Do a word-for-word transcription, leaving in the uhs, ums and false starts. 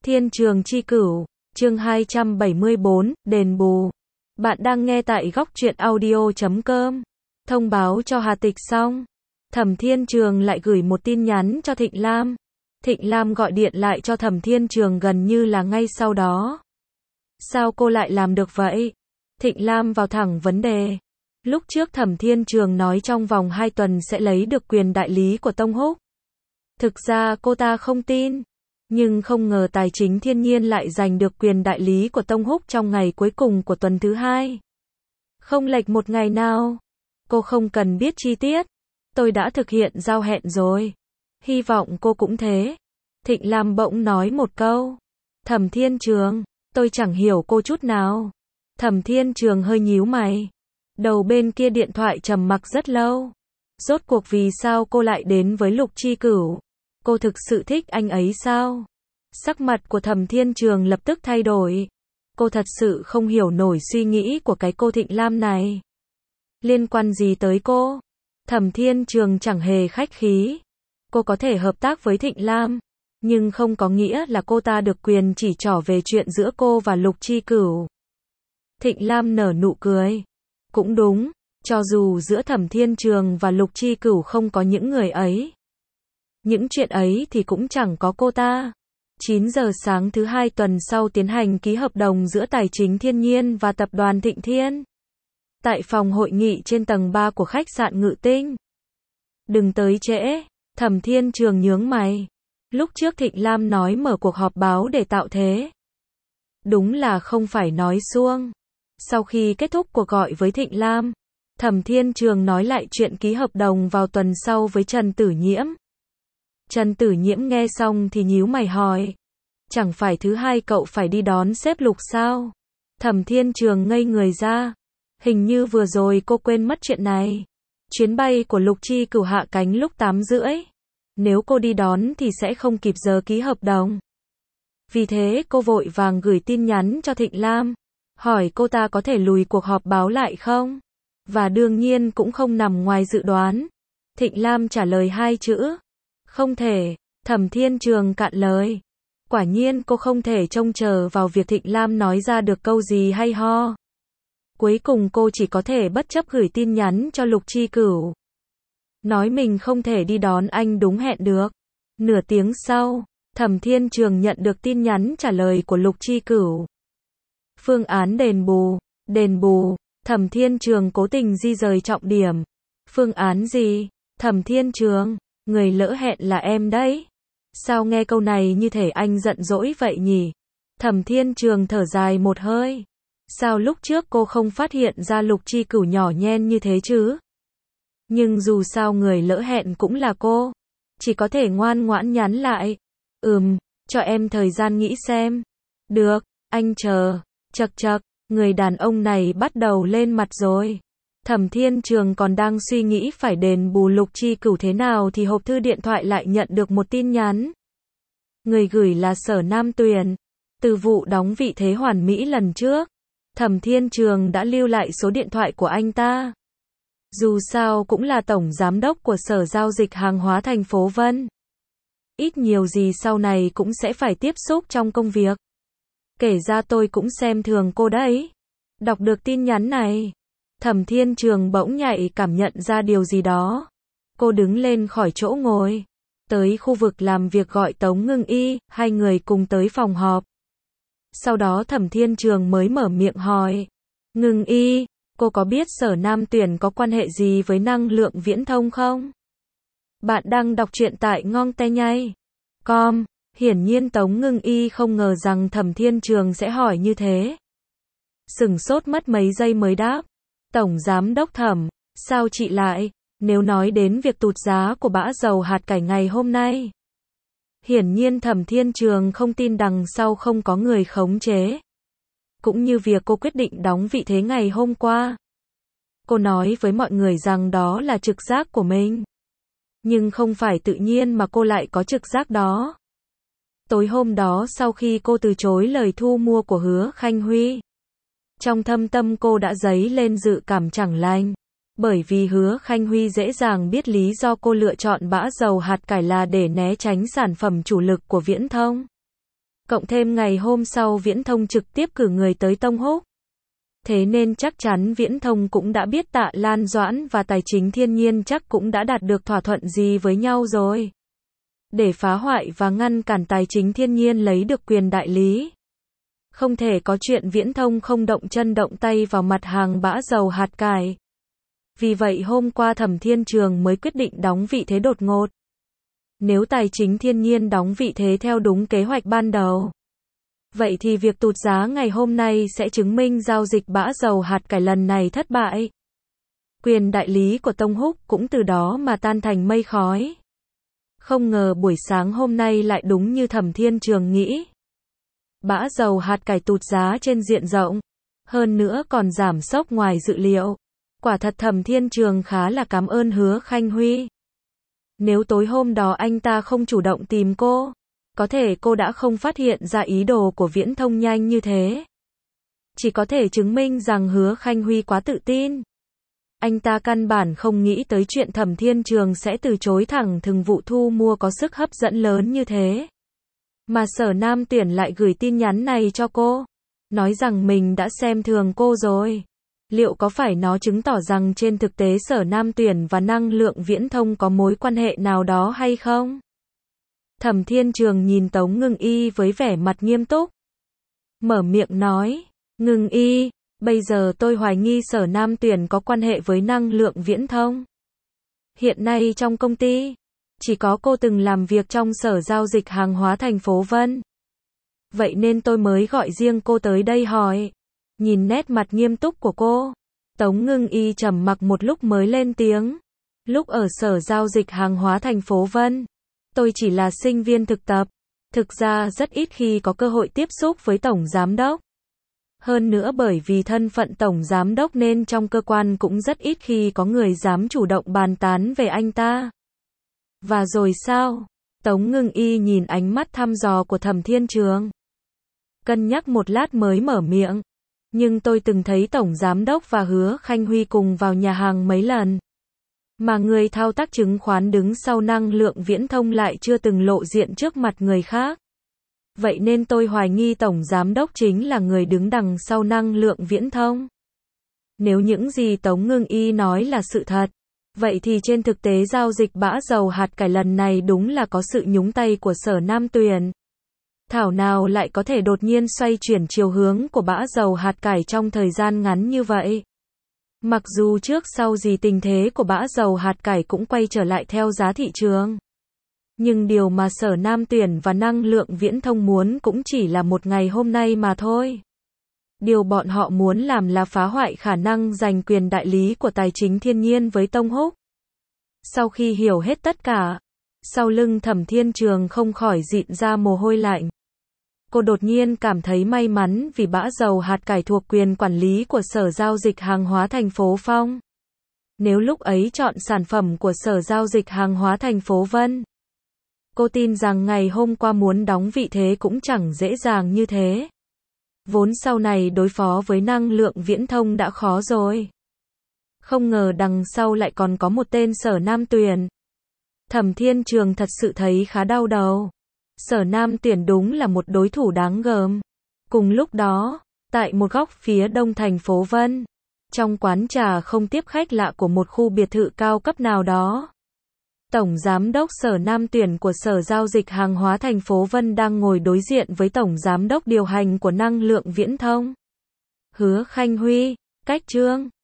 Thiên Trường Chi Cửu, chương hai trăm bảy mươi bốn, đền bù. Bạn đang nghe tại góc truyện audio chấm com. Thông báo cho Hà Tịch xong, Thẩm Thiên Trường lại gửi một tin nhắn cho Thịnh Lam. Thịnh Lam gọi điện lại cho Thẩm Thiên Trường gần như là ngay sau đó. Sao cô lại làm được vậy? Thịnh Lam vào thẳng vấn đề. Lúc trước Thẩm Thiên Trường nói trong vòng hai tuần sẽ lấy được quyền đại lý của Tông Húc. Thực ra cô ta không tin. Nhưng không ngờ Tài Chính Thiên Nhiên lại giành được quyền đại lý của Tông Húc trong ngày cuối cùng của tuần thứ hai. Không lệch một ngày nào. Cô không cần biết chi tiết. Tôi đã thực hiện giao hẹn rồi. Hy vọng cô cũng thế. Thịnh Lam bỗng nói một câu. Thẩm Thiên Trường, tôi chẳng hiểu cô chút nào. Thẩm Thiên Trường hơi nhíu mày. Đầu bên kia điện thoại trầm mặc rất lâu. Rốt cuộc vì sao cô lại đến với Lục Chi Cửu? Cô thực sự thích anh ấy sao? Sắc mặt của Thẩm Thiên Trường lập tức thay đổi. Cô thật sự không hiểu nổi suy nghĩ của cái cô Thịnh Lam này. Liên quan gì tới cô? Thẩm Thiên Trường chẳng hề khách khí. Cô có thể hợp tác với Thịnh Lam, nhưng không có nghĩa là cô ta được quyền chỉ trỏ về chuyện giữa cô và Lục Chi Cửu. Thịnh Lam nở nụ cười. Cũng đúng, cho dù giữa Thẩm Thiên Trường và Lục Chi Cửu không có những người ấy, những chuyện ấy thì cũng chẳng có cô ta. chín giờ sáng thứ hai tuần sau tiến hành ký hợp đồng giữa Tài Chính Thiên Nhiên và Tập đoàn Thịnh Thiên. Tại phòng hội nghị trên tầng ba của khách sạn Ngự Tinh. Đừng tới trễ, Thẩm Thiên Trường nhướng mày. Lúc trước Thịnh Lam nói mở cuộc họp báo để tạo thế. Đúng là không phải nói suông. Sau khi kết thúc cuộc gọi với Thịnh Lam, Thẩm Thiên Trường nói lại chuyện ký hợp đồng vào tuần sau với Trần Tử Nhiễm. Trần Tử Nhiễm nghe xong thì nhíu mày hỏi. Chẳng phải thứ hai cậu phải đi đón sếp Lục sao? Thẩm Thiên Trường ngây người ra. Hình như vừa rồi cô quên mất chuyện này. Chuyến bay của Lục Chi Cửu hạ cánh lúc tám rưỡi. Nếu cô đi đón thì sẽ không kịp giờ ký hợp đồng. Vì thế cô vội vàng gửi tin nhắn cho Thịnh Lam. Hỏi cô ta có thể lùi cuộc họp báo lại không? Và đương nhiên cũng không nằm ngoài dự đoán. Thịnh Lam trả lời hai chữ. Không thể. Thẩm Thiên Trường cạn lời. Quả nhiên cô không thể trông chờ vào việc Thịnh Lam nói ra được câu gì hay ho. Cuối cùng cô chỉ có thể bất chấp gửi tin nhắn cho Lục Chi Cửu. Nói mình không thể đi đón anh đúng hẹn được. Nửa tiếng sau, Thẩm Thiên Trường nhận được tin nhắn trả lời của Lục Chi Cửu. Phương án đền bù. Đền bù. Thẩm Thiên Trường cố tình di rời trọng điểm. Phương án gì? Thẩm Thiên Trường, người lỡ hẹn là em đấy. Sao nghe câu này như thể anh giận dỗi vậy nhỉ? Thẩm Thiên Trường thở dài một hơi. Sao lúc trước cô không phát hiện ra Lục Chi Cửu nhỏ nhen như thế chứ? Nhưng dù sao người lỡ hẹn cũng là cô. Chỉ có thể ngoan ngoãn nhắn lại. Ừm, cho em thời gian nghĩ xem. Được, anh chờ. Chậc chậc, người đàn ông này bắt đầu lên mặt rồi. Thẩm Thiên Trường còn đang suy nghĩ phải đền bù Lục Chi Cửu thế nào thì hộp thư điện thoại lại nhận được một tin nhắn. Người gửi là Sở Nam Tuyền. Từ vụ đóng vị thế hoàn mỹ lần trước, Thẩm Thiên Trường đã lưu lại số điện thoại của anh ta. Dù sao cũng là tổng giám đốc của Sở Giao dịch Hàng hóa thành phố Vân. Ít nhiều gì sau này cũng sẽ phải tiếp xúc trong công việc. Kể ra tôi cũng xem thường cô đấy. Đọc được tin nhắn này, Thẩm Thiên Trường bỗng nhạy cảm nhận ra điều gì đó. Cô đứng lên khỏi chỗ ngồi, tới khu vực làm việc gọi Tống Ngưng Y, hai người cùng tới phòng họp. Sau đó Thẩm Thiên Trường mới mở miệng hỏi. Ngưng Y, cô có biết Sở Nam Tuyền có quan hệ gì với năng lượng viễn thông không? Bạn đang đọc truyện tại ngon te nhây chấm com. Hiển nhiên Tống Ngưng Y không ngờ rằng Thẩm Thiên Trường sẽ hỏi như thế. Sửng sốt mất mấy giây mới đáp. Tổng Giám đốc Thẩm, sao chị lại, nếu nói đến việc tụt giá của bã dầu hạt cải ngày hôm nay. Hiển nhiên Thẩm Thiên Trường không tin đằng sau không có người khống chế. Cũng như việc cô quyết định đóng vị thế ngày hôm qua. Cô nói với mọi người rằng đó là trực giác của mình. Nhưng không phải tự nhiên mà cô lại có trực giác đó. Tối hôm đó sau khi cô từ chối lời thu mua của Hứa Khanh Huy, trong thâm tâm cô đã dấy lên dự cảm chẳng lành. Bởi vì Hứa Khanh Huy dễ dàng biết lý do cô lựa chọn bã dầu hạt cải là để né tránh sản phẩm chủ lực của Viễn Thông. Cộng thêm ngày hôm sau Viễn Thông trực tiếp cử người tới Tông Húc. Thế nên chắc chắn Viễn Thông cũng đã biết Tạ Lan Doãn và Tài Chính Thiên Nhiên chắc cũng đã đạt được thỏa thuận gì với nhau rồi. Để phá hoại và ngăn cản Tài Chính Thiên Nhiên lấy được quyền đại lý. Không thể có chuyện Viễn Thông không động chân động tay vào mặt hàng bã dầu hạt cải. Vì vậy hôm qua Thẩm Thiên Trường mới quyết định đóng vị thế đột ngột. Nếu Tài Chính Thiên Nhiên đóng vị thế theo đúng kế hoạch ban đầu, vậy thì việc tụt giá ngày hôm nay sẽ chứng minh giao dịch bã dầu hạt cải lần này thất bại. Quyền đại lý của Tông Húc cũng từ đó mà tan thành mây khói. Không ngờ buổi sáng hôm nay lại đúng như Thẩm Thiên Trường nghĩ. Bã dầu hạt cải tụt giá trên diện rộng, hơn nữa còn giảm sốc ngoài dự liệu. Quả thật Thẩm Thiên Trường khá là cảm ơn Hứa Khanh Huy. Nếu tối hôm đó anh ta không chủ động tìm cô, có thể cô đã không phát hiện ra ý đồ của Viễn Thông nhanh như thế. Chỉ có thể chứng minh rằng Hứa Khanh Huy quá tự tin. Anh ta căn bản không nghĩ tới chuyện Thẩm Thiên Trường sẽ từ chối thẳng thừng vụ thu mua có sức hấp dẫn lớn như thế. Mà Sở Nam Tuyển lại gửi tin nhắn này cho cô, nói rằng mình đã xem thường cô rồi. Liệu có phải nó chứng tỏ rằng trên thực tế Sở Nam Tuyển và năng lượng Viễn Thông có mối quan hệ nào đó hay không? Thẩm Thiên Trường nhìn Tống Ngưng Y với vẻ mặt nghiêm túc. Mở miệng nói, Ngưng Y, bây giờ tôi hoài nghi Sở Nam Tuyển có quan hệ với năng lượng Viễn Thông. Hiện nay trong công ty, chỉ có cô từng làm việc trong Sở Giao dịch Hàng hóa thành phố Vân. Vậy nên tôi mới gọi riêng cô tới đây hỏi. Nhìn nét mặt nghiêm túc của cô, Tống Ngưng Y trầm mặc một lúc mới lên tiếng. Lúc ở Sở Giao dịch Hàng hóa thành phố Vân, tôi chỉ là sinh viên thực tập. Thực ra rất ít khi có cơ hội tiếp xúc với Tổng Giám Đốc. Hơn nữa bởi vì thân phận Tổng Giám Đốc nên trong cơ quan cũng rất ít khi có người dám chủ động bàn tán về anh ta. Và rồi sao? Tống Ngưng Y nhìn ánh mắt thăm dò của Thẩm Thiên Trường. Cân nhắc một lát mới mở miệng. Nhưng tôi từng thấy Tổng Giám Đốc và Hứa Khanh Huy cùng vào nhà hàng mấy lần. Mà người thao tác chứng khoán đứng sau năng lượng Viễn Thông lại chưa từng lộ diện trước mặt người khác. Vậy nên tôi hoài nghi Tổng Giám Đốc chính là người đứng đằng sau năng lượng Viễn Thông. Nếu những gì Tống Ngưng Y nói là sự thật, vậy thì trên thực tế giao dịch bã dầu hạt cải lần này đúng là có sự nhúng tay của Sở Nam Tuyển. Thảo nào lại có thể đột nhiên xoay chuyển chiều hướng của bã dầu hạt cải trong thời gian ngắn như vậy. Mặc dù trước sau gì tình thế của bã dầu hạt cải cũng quay trở lại theo giá thị trường. Nhưng điều mà Sở Nam Tuyển và năng lượng Viễn Thông muốn cũng chỉ là một ngày hôm nay mà thôi. Điều bọn họ muốn làm là phá hoại khả năng giành quyền đại lý của Tài Chính Thiên Nhiên với Tông Húc. Sau khi hiểu hết tất cả, sau lưng Thẩm Thiên Trường không khỏi dịn ra mồ hôi lạnh. Cô đột nhiên cảm thấy may mắn vì bã dầu hạt cải thuộc quyền quản lý của Sở Giao dịch Hàng hóa thành phố Phong. Nếu lúc ấy chọn sản phẩm của Sở Giao dịch Hàng hóa thành phố Vân, cô tin rằng ngày hôm qua muốn đóng vị thế cũng chẳng dễ dàng như thế. Vốn sau này đối phó với năng lượng Viễn Thông đã khó rồi. Không ngờ đằng sau lại còn có một tên Sở Nam Tuyển. Thẩm Thiên Trường thật sự thấy khá đau đầu. Sở Nam Tuyển đúng là một đối thủ đáng gờm. Cùng lúc đó, tại một góc phía đông thành phố Vân, trong quán trà không tiếp khách lạ của một khu biệt thự cao cấp nào đó, Tổng Giám đốc Sở Nam Tuyển của Sở Giao dịch Hàng hóa thành phố Vân đang ngồi đối diện với Tổng Giám đốc điều hành của năng lượng Viễn Thông, Hứa Khanh Huy. Cách Trương